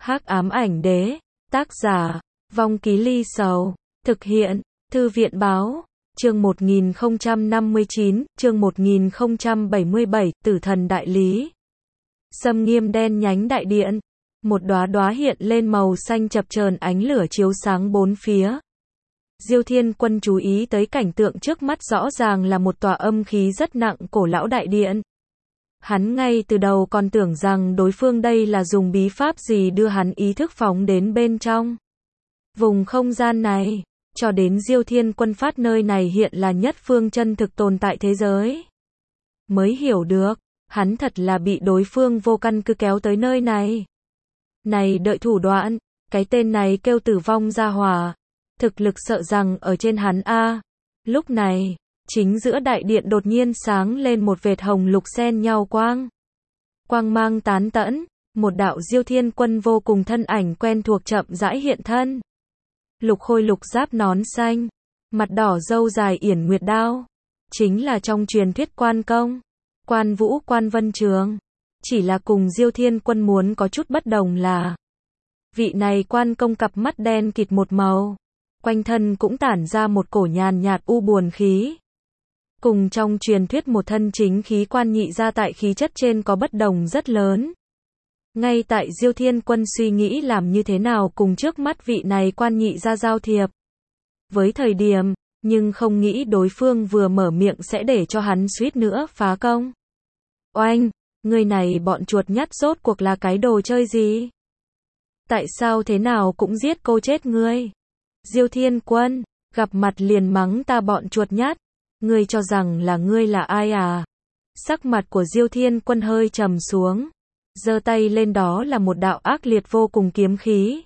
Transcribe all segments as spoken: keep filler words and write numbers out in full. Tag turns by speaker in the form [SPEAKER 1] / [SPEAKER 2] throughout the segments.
[SPEAKER 1] Hắc ám ảnh đế, tác giả, Vong Ký Ly Sầu, thực hiện, Thư viện báo, chương một nghìn không trăm năm mươi chín, chương một nghìn không trăm bảy mươi bảy, Tử thần đại lý. Sâm nghiêm đen nhánh đại điện, một đóa đóa hiện lên màu xanh chập chờn, ánh lửa chiếu sáng bốn phía. Diêu Thiên Quân chú ý tới cảnh tượng trước mắt, rõ ràng là một tòa âm khí rất nặng cổ lão đại điện. Hắn ngay từ đầu còn tưởng rằng đối phương đây là dùng bí pháp gì đưa hắn ý thức phóng đến bên trong vùng không gian này, cho đến Diêu Thiên Quân phát nơi này hiện là nhất phương chân thực tồn tại thế giới, mới hiểu được, hắn thật là bị đối phương vô căn cứ kéo tới nơi này. Này đợi thủ đoạn, cái tên này kêu Tử Vong gia hỏa, thực lực sợ rằng ở trên hắn a. Lúc này, chính giữa đại điện đột nhiên sáng lên một vệt hồng lục xen nhau quang. Quang mang tán tẫn, một đạo Diêu Thiên Quân vô cùng thân ảnh quen thuộc chậm rãi hiện thân. Lục khôi lục giáp nón xanh, mặt đỏ râu dài yển nguyệt đao, chính là trong truyền thuyết Quan Công, Quan Vũ Quan Vân Trường. Chỉ là cùng Diêu Thiên Quân muốn có chút bất đồng là, vị này Quan Công cặp mắt đen kịt một màu, quanh thân cũng tản ra một cổ nhàn nhạt u buồn khí. Cùng trong truyền thuyết một thân chính khí Quan Nhị gia tại khí chất trên có bất đồng rất lớn. Ngay tại Diêu Thiên Quân suy nghĩ làm như thế nào cùng trước mắt vị này Quan Nhị gia giao thiệp với thời điểm, nhưng không nghĩ đối phương vừa mở miệng sẽ để cho hắn suýt nữa phá công. Oanh, người này bọn chuột nhắt rốt cuộc là cái đồ chơi gì? Tại sao thế nào cũng giết cô chết ngươi? Diêu Thiên Quân, gặp mặt liền mắng ta bọn chuột nhắt, ngươi cho rằng là ngươi là ai à? Sắc mặt của Diêu Thiên Quân hơi trầm xuống, giơ tay lên, đó là một đạo ác liệt vô cùng kiếm khí.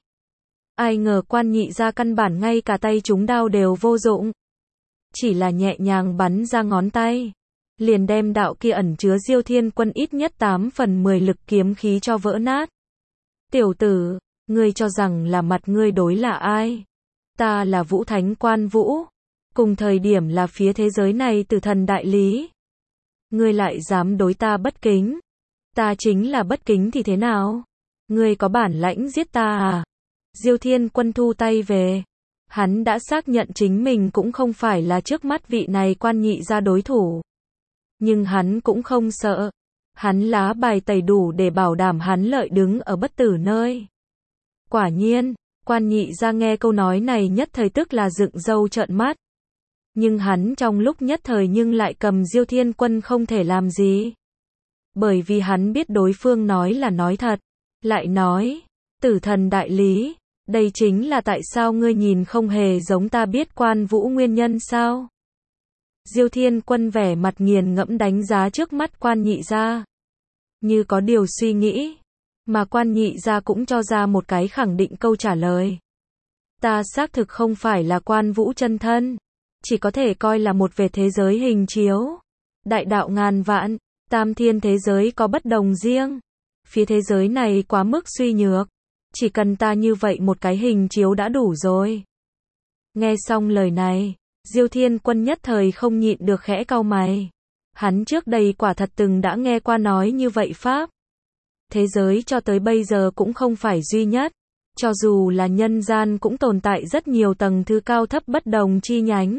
[SPEAKER 1] Ai ngờ Quan Nhị gia căn bản ngay cả tay trúng đao đều vô dụng, chỉ là nhẹ nhàng bắn ra ngón tay, liền đem đạo kia ẩn chứa Diêu Thiên Quân ít nhất tám phần mười lực kiếm khí cho vỡ nát. Tiểu tử, ngươi cho rằng là mặt ngươi đối là ai? Ta là Vũ Thánh Quan Vũ, cùng thời điểm là phía thế giới này Tử thần đại lý. Ngươi lại dám đối ta bất kính? Ta chính là bất kính thì thế nào? Ngươi có bản lãnh giết ta à? Diêu Thiên Quân thu tay về. Hắn đã xác nhận chính mình cũng không phải là trước mắt vị này Quan Nhị gia đối thủ. Nhưng hắn cũng không sợ. Hắn lá bài tẩy đủ để bảo đảm hắn lợi đứng ở bất tử nơi. Quả nhiên, Quan Nhị gia nghe câu nói này nhất thời tức là dựng râu trợn mắt. Nhưng hắn trong lúc nhất thời nhưng lại cầm Diêu Thiên Quân không thể làm gì. Bởi vì hắn biết đối phương nói là nói thật. Lại nói, Tử thần đại lý, đây chính là tại sao ngươi nhìn không hề giống ta biết Quan Vũ nguyên nhân sao? Diêu Thiên Quân vẻ mặt nghiền ngẫm đánh giá trước mắt Quan Nhị gia, như có điều suy nghĩ, mà Quan Nhị gia cũng cho ra một cái khẳng định câu trả lời. Ta xác thực không phải là Quan Vũ chân thân, chỉ có thể coi là một về thế giới hình chiếu. Đại đạo ngàn vạn, tam thiên thế giới có bất đồng riêng. Phía thế giới này quá mức suy nhược, chỉ cần ta như vậy một cái hình chiếu đã đủ rồi. Nghe xong lời này, Diêu Thiên Quân nhất thời không nhịn được khẽ cau mày. Hắn trước đây quả thật từng đã nghe qua nói như vậy pháp. Thế giới cho tới bây giờ cũng không phải duy nhất. Cho dù là nhân gian cũng tồn tại rất nhiều tầng thứ cao thấp bất đồng chi nhánh.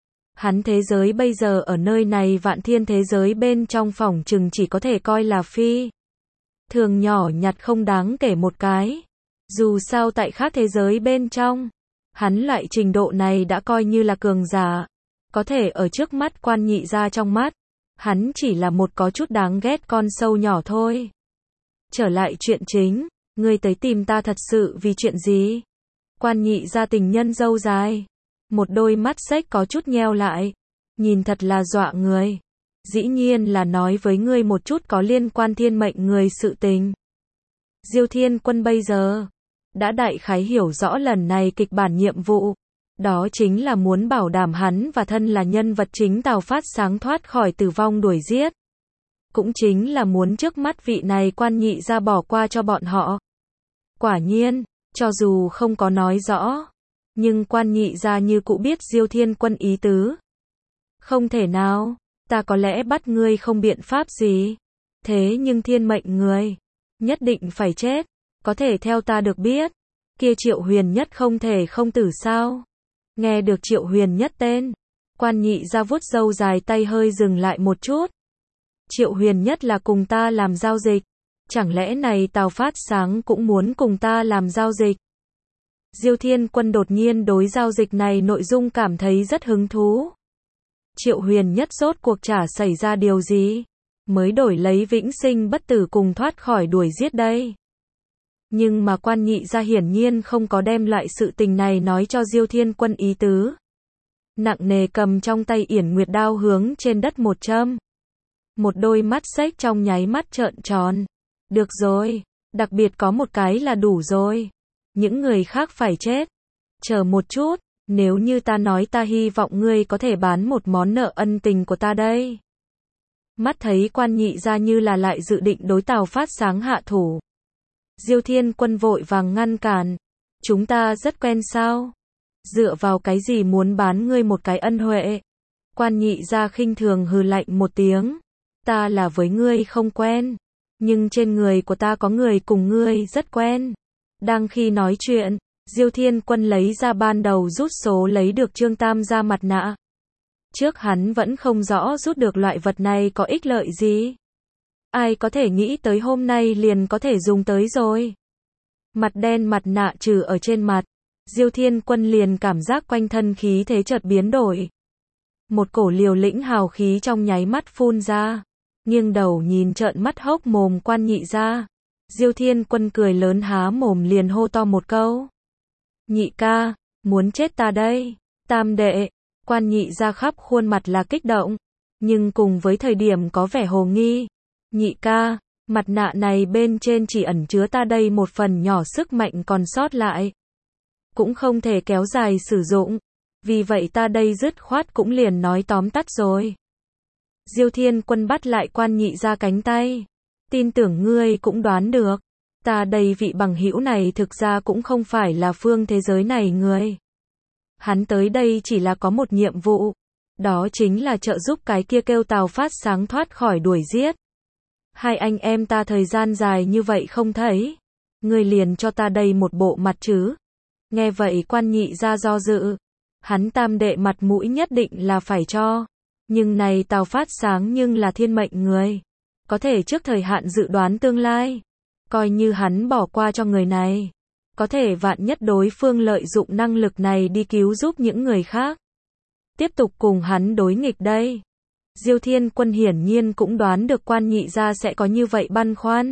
[SPEAKER 1] Hắn thế giới bây giờ ở nơi này vạn thiên thế giới bên trong phỏng chừng chỉ có thể coi là phi thường nhỏ nhặt không đáng kể một cái. Dù sao tại khác thế giới bên trong, hắn loại trình độ này đã coi như là cường giả. Có thể ở trước mắt Quan Nhị gia trong mắt, hắn chỉ là một có chút đáng ghét con sâu nhỏ thôi. Trở lại chuyện chính, ngươi tới tìm ta thật sự vì chuyện gì? Quan Nhị gia tình nhân râu dài, một đôi mắt xếch có chút nheo lại, nhìn thật là dọa người. Dĩ nhiên là nói với ngươi một chút có liên quan thiên mệnh người sự tình. Diêu Thiên Quân bây giờ đã đại khái hiểu rõ lần này kịch bản nhiệm vụ, đó chính là muốn bảo đảm hắn và thân là nhân vật chính Tào Phát sáng thoát khỏi tử vong đuổi giết. Cũng chính là muốn trước mắt vị này Quan Nhị gia bỏ qua cho bọn họ. Quả nhiên, cho dù không có nói rõ, nhưng Quan Nhị gia như cũ biết Diêu Thiên Quân ý tứ. Không thể nào, ta có lẽ bắt ngươi không biện pháp gì. Thế nhưng thiên mệnh người nhất định phải chết. có thể theo ta được biết, kia Triệu Huyền Nhất không thể không tử sao? Nghe được Triệu Huyền Nhất tên, Quan Nhị Gia vuốt râu dài tay hơi dừng lại một chút. Triệu Huyền Nhất là cùng ta làm giao dịch, chẳng lẽ này Tào Phát Sáng cũng muốn cùng ta làm giao dịch? Diêu Thiên Quân đột nhiên đối giao dịch này nội dung cảm thấy rất hứng thú. Triệu Huyền Nhất rốt cuộc chả xảy ra điều gì, mới đổi lấy vĩnh sinh bất tử cùng thoát khỏi đuổi giết đây. Nhưng mà Quan Nhị Gia hiển nhiên không có đem loại sự tình này nói cho Diêu Thiên Quân ý tứ. Nặng nề cầm trong tay Yển Nguyệt đao hướng trên đất một châm. Một đôi mắt xếch trong nháy mắt trợn tròn. Được rồi, đặc biệt có một cái là đủ rồi. Những người khác phải chết. Chờ một chút, nếu như ta nói ta hy vọng ngươi có thể bán một món nợ ân tình của ta đây. Mắt thấy Quan Nhị Gia như là lại dự định đối Tào Phát Sáng hạ thủ. Diêu Thiên Quân vội vàng ngăn cản. Chúng ta rất quen sao? Dựa vào cái gì muốn bán ngươi một cái ân huệ? Quan Nhị Gia khinh thường hừ lạnh một tiếng. Ta là với ngươi không quen, nhưng trên người của ta có người cùng ngươi rất quen. Đang khi nói chuyện, Diêu Thiên Quân lấy ra ban đầu rút số lấy được Trương Tam gia mặt nạ. Trước hắn vẫn không rõ rút được loại vật này có ích lợi gì. Ai có thể nghĩ tới hôm nay liền có thể dùng tới rồi. Mặt đen mặt nạ trừ ở trên mặt, Diêu Thiên Quân liền cảm giác quanh thân khí thế chợt biến đổi. Một cổ liều lĩnh hào khí trong nháy mắt phun ra, nghiêng đầu nhìn trợn mắt hốc mồm Quan Nhị Gia. Diêu Thiên Quân cười lớn há mồm liền hô to một câu. Nhị ca, muốn chết ta đây. Tam đệ, Quan Nhị Gia khắp khuôn mặt là kích động, nhưng cùng với thời điểm có vẻ hồ nghi. Nhị ca, mặt nạ này bên trên chỉ ẩn chứa ta đây một phần nhỏ sức mạnh còn sót lại. Cũng không thể kéo dài sử dụng, vì vậy ta đây dứt khoát cũng liền nói tóm tắt rồi. Diêu Thiên Quân bắt lại Quan Nhị Gia cánh tay. Tin tưởng ngươi cũng đoán được, ta đây vị bằng hữu này thực ra cũng không phải là phương thế giới này người. Hắn tới đây chỉ là có một nhiệm vụ, đó chính là trợ giúp cái kia kêu Tào Phát Sáng thoát khỏi đuổi giết. Hai anh em ta thời gian dài như vậy không thấy, ngươi liền cho ta đây một bộ mặt chứ. Nghe vậy Quan Nhị Gia do dự, hắn tam đệ mặt mũi nhất định là phải cho, nhưng này Tào Phát Sáng nhưng là thiên mệnh người, có thể trước thời hạn dự đoán tương lai, coi như hắn bỏ qua cho người này, có thể vạn nhất đối phương lợi dụng năng lực này đi cứu giúp những người khác, tiếp tục cùng hắn đối nghịch đây. Diêu Thiên Quân hiển nhiên cũng đoán được Quan Nhị Gia sẽ có như vậy băn khoăn,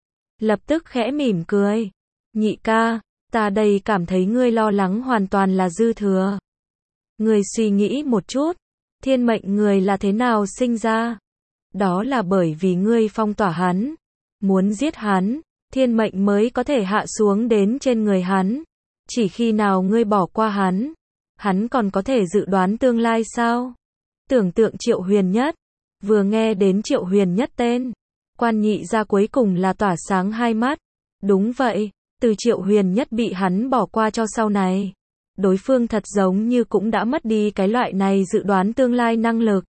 [SPEAKER 1] lập tức khẽ mỉm cười. Nhị ca, ta đây cảm thấy ngươi lo lắng hoàn toàn là dư thừa. Ngươi suy nghĩ một chút, thiên mệnh người là thế nào sinh ra? Đó là bởi vì ngươi phong tỏa hắn, muốn giết hắn, thiên mệnh mới có thể hạ xuống đến trên người hắn. Chỉ khi nào ngươi bỏ qua hắn, hắn còn có thể dự đoán tương lai sao? Tưởng tượng Triệu Huyền Nhất, vừa nghe đến Triệu Huyền Nhất tên, Quan Nhị Gia cuối cùng là tỏa sáng hai mắt. Đúng vậy, từ Triệu Huyền Nhất bị hắn bỏ qua cho sau này, đối phương thật giống như cũng đã mất đi cái loại này dự đoán tương lai năng lực.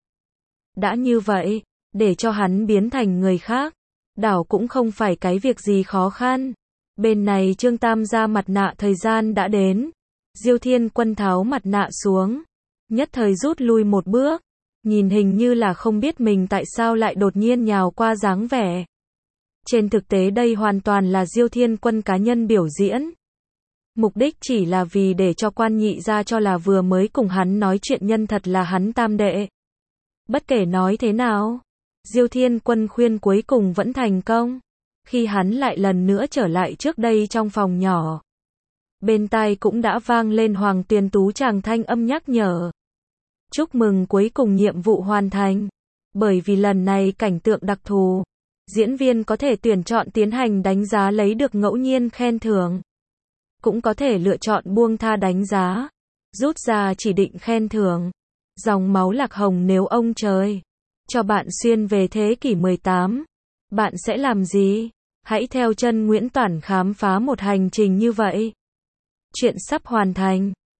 [SPEAKER 1] Đã như vậy, để cho hắn biến thành người khác, đảo cũng không phải cái việc gì khó khăn. Bên này Trương Tam gia mặt nạ thời gian đã đến. Diêu Thiên Quân tháo mặt nạ xuống, nhất thời rút lui một bước, nhìn hình như là không biết mình tại sao lại đột nhiên nhào qua dáng vẻ. Trên thực tế đây hoàn toàn là Diêu Thiên Quân cá nhân biểu diễn. Mục đích chỉ là vì để cho Quan Nhị Gia cho là vừa mới cùng hắn nói chuyện nhân thật là hắn tam đệ. Bất kể nói thế nào, Diêu Thiên Quân khuyên cuối cùng vẫn thành công. Khi hắn lại lần nữa trở lại trước đây trong phòng nhỏ, bên tai cũng đã vang lên Hoàng Tuyền Tú chàng thanh âm nhắc nhở. Chúc mừng cuối cùng nhiệm vụ hoàn thành. Bởi vì lần này cảnh tượng đặc thù, diễn viên có thể tuyển chọn tiến hành đánh giá lấy được ngẫu nhiên khen thưởng, cũng có thể lựa chọn buông tha đánh giá, rút ra chỉ định khen thưởng. Dòng máu lạc hồng nếu ông trời cho bạn xuyên về thế kỷ mười tám, bạn sẽ làm gì? Hãy theo chân Nguyễn Toản khám phá một hành trình như vậy. Chuyện sắp hoàn thành.